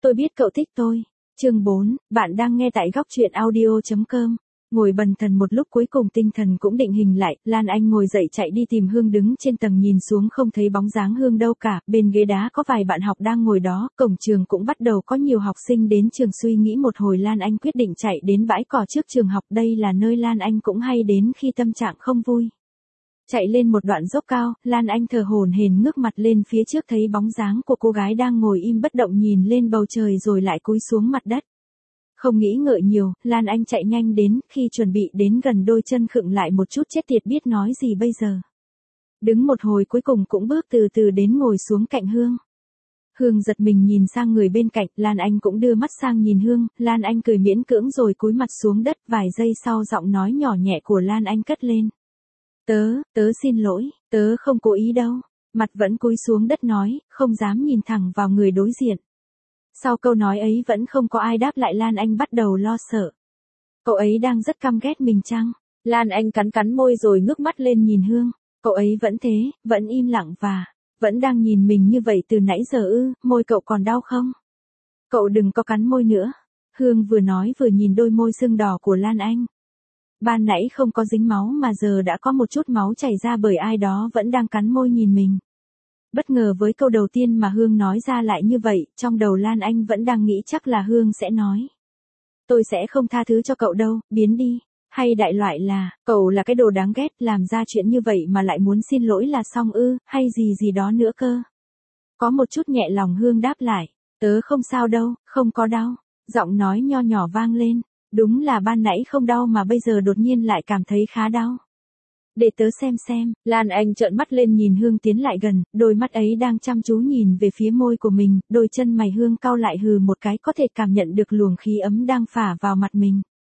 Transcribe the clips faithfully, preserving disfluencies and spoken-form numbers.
Tôi biết cậu thích tôi. Chương bốn, bạn đang nghe tại góc truyện audio chấm com. Ngồi bần thần một lúc cuối cùng tinh thần cũng định hình lại, Lan Anh ngồi dậy chạy đi tìm Hương đứng trên tầng nhìn xuống không thấy bóng dáng Hương đâu cả, bên ghế đá có vài bạn học đang ngồi đó, cổng trường cũng bắt đầu có nhiều học sinh đến trường suy nghĩ một hồi Lan Anh quyết định chạy đến bãi cỏ trước trường học, đây là nơi Lan Anh cũng hay đến khi tâm trạng không vui. Chạy lên một đoạn dốc cao, Lan Anh thở hổn hển ngước mặt lên phía trước thấy bóng dáng của cô gái đang ngồi im bất động nhìn lên bầu trời rồi lại cúi xuống mặt đất. Không nghĩ ngợi nhiều, Lan Anh chạy nhanh đến, khi chuẩn bị đến gần đôi chân khựng lại một chút chết tiệt biết nói gì bây giờ. Đứng một hồi cuối cùng cũng bước từ từ đến ngồi xuống cạnh Hương. Hương giật mình nhìn sang người bên cạnh, Lan Anh cũng đưa mắt sang nhìn Hương, Lan Anh cười miễn cưỡng rồi cúi mặt xuống đất, vài giây sau giọng nói nhỏ nhẹ của Lan Anh cất lên. Tớ, tớ xin lỗi, tớ không cố ý đâu. Mặt vẫn cúi xuống đất nói, không dám nhìn thẳng vào người đối diện. Sau câu nói ấy vẫn không có ai đáp lại Lan Anh bắt đầu lo sợ. Cậu ấy đang rất căm ghét mình chăng? Lan Anh cắn cắn môi rồi ngước mắt lên nhìn Hương. Cậu ấy vẫn thế, vẫn im lặng và vẫn đang nhìn mình như vậy từ nãy giờ ư, môi cậu còn đau không? Cậu đừng có cắn môi nữa. Hương vừa nói vừa nhìn đôi môi sưng đỏ của Lan Anh. Ban nãy không có dính máu mà giờ đã có một chút máu chảy ra bởi ai đó vẫn đang cắn môi nhìn mình. Bất ngờ với câu đầu tiên mà Hương nói ra lại như vậy, trong đầu Lan Anh vẫn đang nghĩ chắc là Hương sẽ nói. Tôi sẽ không tha thứ cho cậu đâu, biến đi. Hay đại loại là, cậu là cái đồ đáng ghét, làm ra chuyện như vậy mà lại muốn xin lỗi là xong ư, hay gì gì đó nữa cơ. Có một chút nhẹ lòng Hương đáp lại, tớ không sao đâu, không có đau. Giọng nói nho nhỏ vang lên. Đúng là ban nãy không đau mà bây giờ đột nhiên lại cảm thấy khá đau. Để tớ xem xem, Lan Anh trợn mắt lên nhìn Hương tiến lại gần, đôi mắt ấy đang chăm chú nhìn về phía môi của mình, đôi chân mày Hương cau lại hừ một cái có thể cảm nhận được luồng khí ấm đang phả vào mặt mình.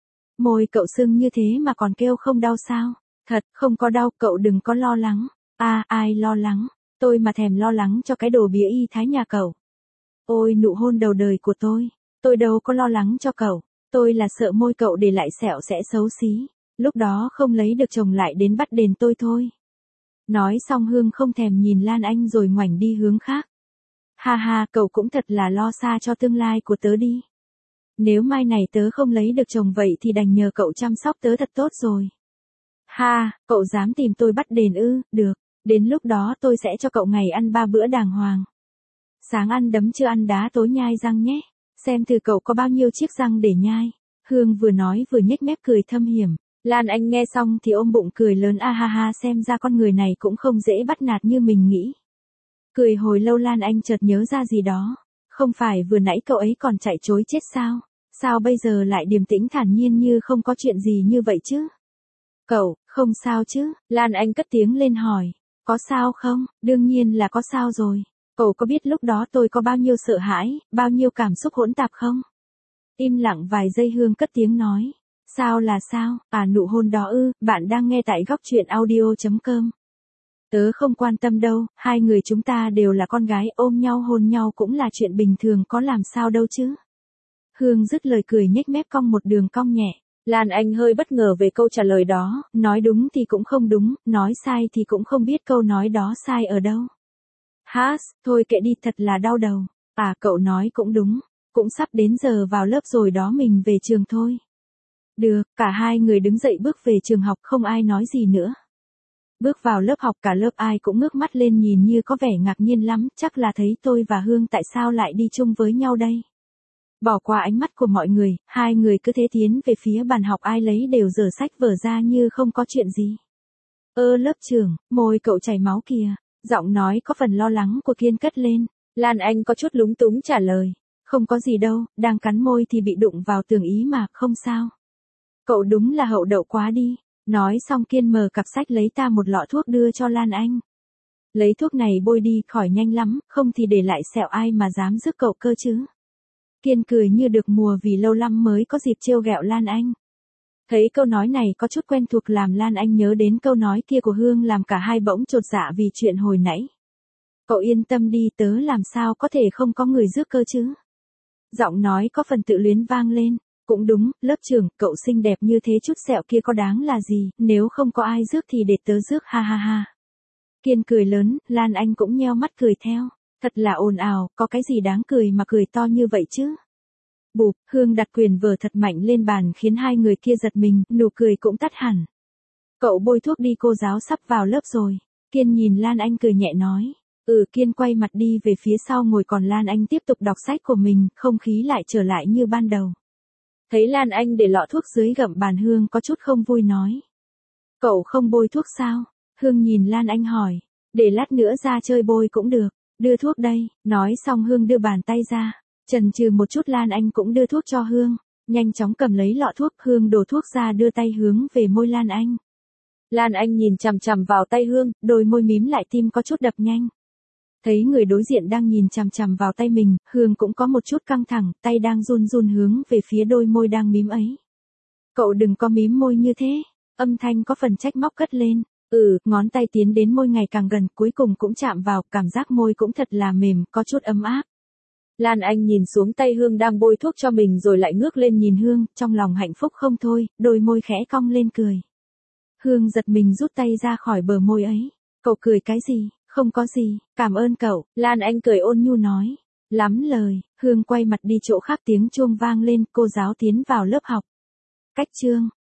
Môi cậu sưng như thế mà còn kêu không đau sao? Thật, không có đau, cậu đừng có lo lắng. À, ai lo lắng? Tôi mà thèm lo lắng cho cái đồ bía y thái nhà cậu. Ôi nụ hôn đầu đời của tôi, tôi đâu có lo lắng cho cậu. Tôi là sợ môi cậu để lại sẹo sẽ xấu xí, lúc đó không lấy được chồng lại đến bắt đền tôi thôi. Nói xong Hương không thèm nhìn Lan Anh rồi ngoảnh đi hướng khác. Ha ha, cậu cũng thật là lo xa cho tương lai của tớ đi. Nếu mai này tớ không lấy được chồng vậy thì đành nhờ cậu chăm sóc tớ thật tốt rồi. Ha, cậu dám tìm tôi bắt đền ư, được, đến lúc đó tôi sẽ cho cậu ngày ăn ba bữa đàng hoàng. Sáng ăn đấm trưa ăn đá tối nhai răng nhé. Xem thử cậu có bao nhiêu chiếc răng để nhai. Hương vừa nói vừa nhếch mép cười thâm hiểm. Lan Anh nghe xong thì ôm bụng cười lớn a ha ha xem ra con người này cũng không dễ bắt nạt như mình nghĩ. Cười hồi lâu Lan Anh chợt nhớ ra gì đó. Không phải vừa nãy cậu ấy còn chạy trối chết sao? Sao bây giờ lại điềm tĩnh thản nhiên như không có chuyện gì như vậy chứ? Cậu, không sao chứ? Lan Anh cất tiếng lên hỏi. Có sao không? Đương nhiên là có sao rồi. Cậu có biết lúc đó tôi có bao nhiêu sợ hãi, bao nhiêu cảm xúc hỗn tạp không? Im lặng vài giây Hương cất tiếng nói. Sao là sao? À nụ hôn đó ư, bạn đang nghe tại góc truyện audio chấm com. Tớ không quan tâm đâu, hai người chúng ta đều là con gái ôm nhau hôn nhau cũng là chuyện bình thường có làm sao đâu chứ. Hương dứt lời cười nhếch mép cong một đường cong nhẹ. Lan Anh hơi bất ngờ về câu trả lời đó, nói đúng thì cũng không đúng, nói sai thì cũng không biết câu nói đó sai ở đâu. Hát, thôi kệ đi thật là đau đầu. À cậu nói cũng đúng, cũng sắp đến giờ vào lớp rồi đó mình về trường thôi. Được, cả hai người đứng dậy bước về trường học không ai nói gì nữa. Bước vào lớp học cả lớp ai cũng ngước mắt lên nhìn như có vẻ ngạc nhiên lắm, chắc là thấy tôi và Hương tại sao lại đi chung với nhau đây. Bỏ qua ánh mắt của mọi người, hai người cứ thế tiến về phía bàn học ai lấy đều giở sách vở ra như không có chuyện gì. Ơ lớp trưởng, môi cậu chảy máu kìa. Giọng nói có phần lo lắng của Kiên cất lên. Lan Anh có chút lúng túng trả lời. Không có gì đâu, đang cắn môi thì bị đụng vào tường ý mà, không sao. Cậu đúng là hậu đậu quá đi. Nói xong Kiên mở cặp sách lấy ta một lọ thuốc đưa cho Lan Anh. Lấy thuốc này bôi đi khỏi nhanh lắm, không thì để lại sẹo ai mà dám rước cậu cơ chứ. Kiên cười như được mùa vì lâu lắm mới có dịp trêu ghẹo Lan Anh. Thấy câu nói này có chút quen thuộc làm Lan Anh nhớ đến câu nói kia của Hương làm cả hai bỗng chột dạ vì chuyện hồi nãy. Cậu yên tâm đi tớ làm sao có thể không có người rước cơ chứ. Giọng nói có phần tự luyến vang lên. Cũng đúng, lớp trưởng, cậu xinh đẹp như thế chút sẹo kia có đáng là gì, nếu không có ai rước thì để tớ rước ha ha ha. Kiên cười lớn, Lan Anh cũng nheo mắt cười theo. Thật là ồn ào, có cái gì đáng cười mà cười to như vậy chứ? Bụp, Hương đặt quyền vở thật mạnh lên bàn khiến hai người kia giật mình, nụ cười cũng tắt hẳn. Cậu bôi thuốc đi, cô giáo sắp vào lớp rồi. Kiên nhìn Lan Anh cười nhẹ nói. Ừ, Kiên quay mặt đi về phía sau ngồi, còn Lan Anh tiếp tục đọc sách của mình, không khí lại trở lại như ban đầu. Thấy Lan Anh để lọ thuốc dưới gầm bàn, Hương có chút không vui nói. Cậu không bôi thuốc sao? Hương nhìn Lan Anh hỏi. Để lát nữa ra chơi bôi cũng được. Đưa thuốc đây. Nói xong Hương đưa bàn tay ra. Chần chừ một chút, Lan Anh cũng đưa thuốc cho Hương. Nhanh chóng cầm lấy lọ thuốc, Hương đổ thuốc ra đưa tay hướng về môi Lan Anh. Lan Anh nhìn chằm chằm vào tay Hương, đôi môi mím lại, tim có chút đập nhanh. Thấy người đối diện đang nhìn chằm chằm vào tay mình, Hương cũng có một chút căng thẳng, tay đang run run hướng về phía đôi môi đang mím ấy. Cậu đừng có mím môi như thế. Âm thanh có phần trách móc cất lên. Ừ, ngón tay tiến đến môi ngày càng gần, cuối cùng cũng chạm vào, cảm giác môi cũng thật là mềm, có chút ấm áp. Lan Anh nhìn xuống tay Hương đang bôi thuốc cho mình rồi lại ngước lên nhìn Hương, trong lòng hạnh phúc không thôi, đôi môi khẽ cong lên cười. Hương giật mình rút tay ra khỏi bờ môi ấy. Cậu cười cái gì? Không có gì, cảm ơn cậu. Lan Anh cười ôn nhu nói. Lắm lời. Hương quay mặt đi chỗ khác, tiếng chuông vang lên, cô giáo tiến vào lớp học. Cách chương.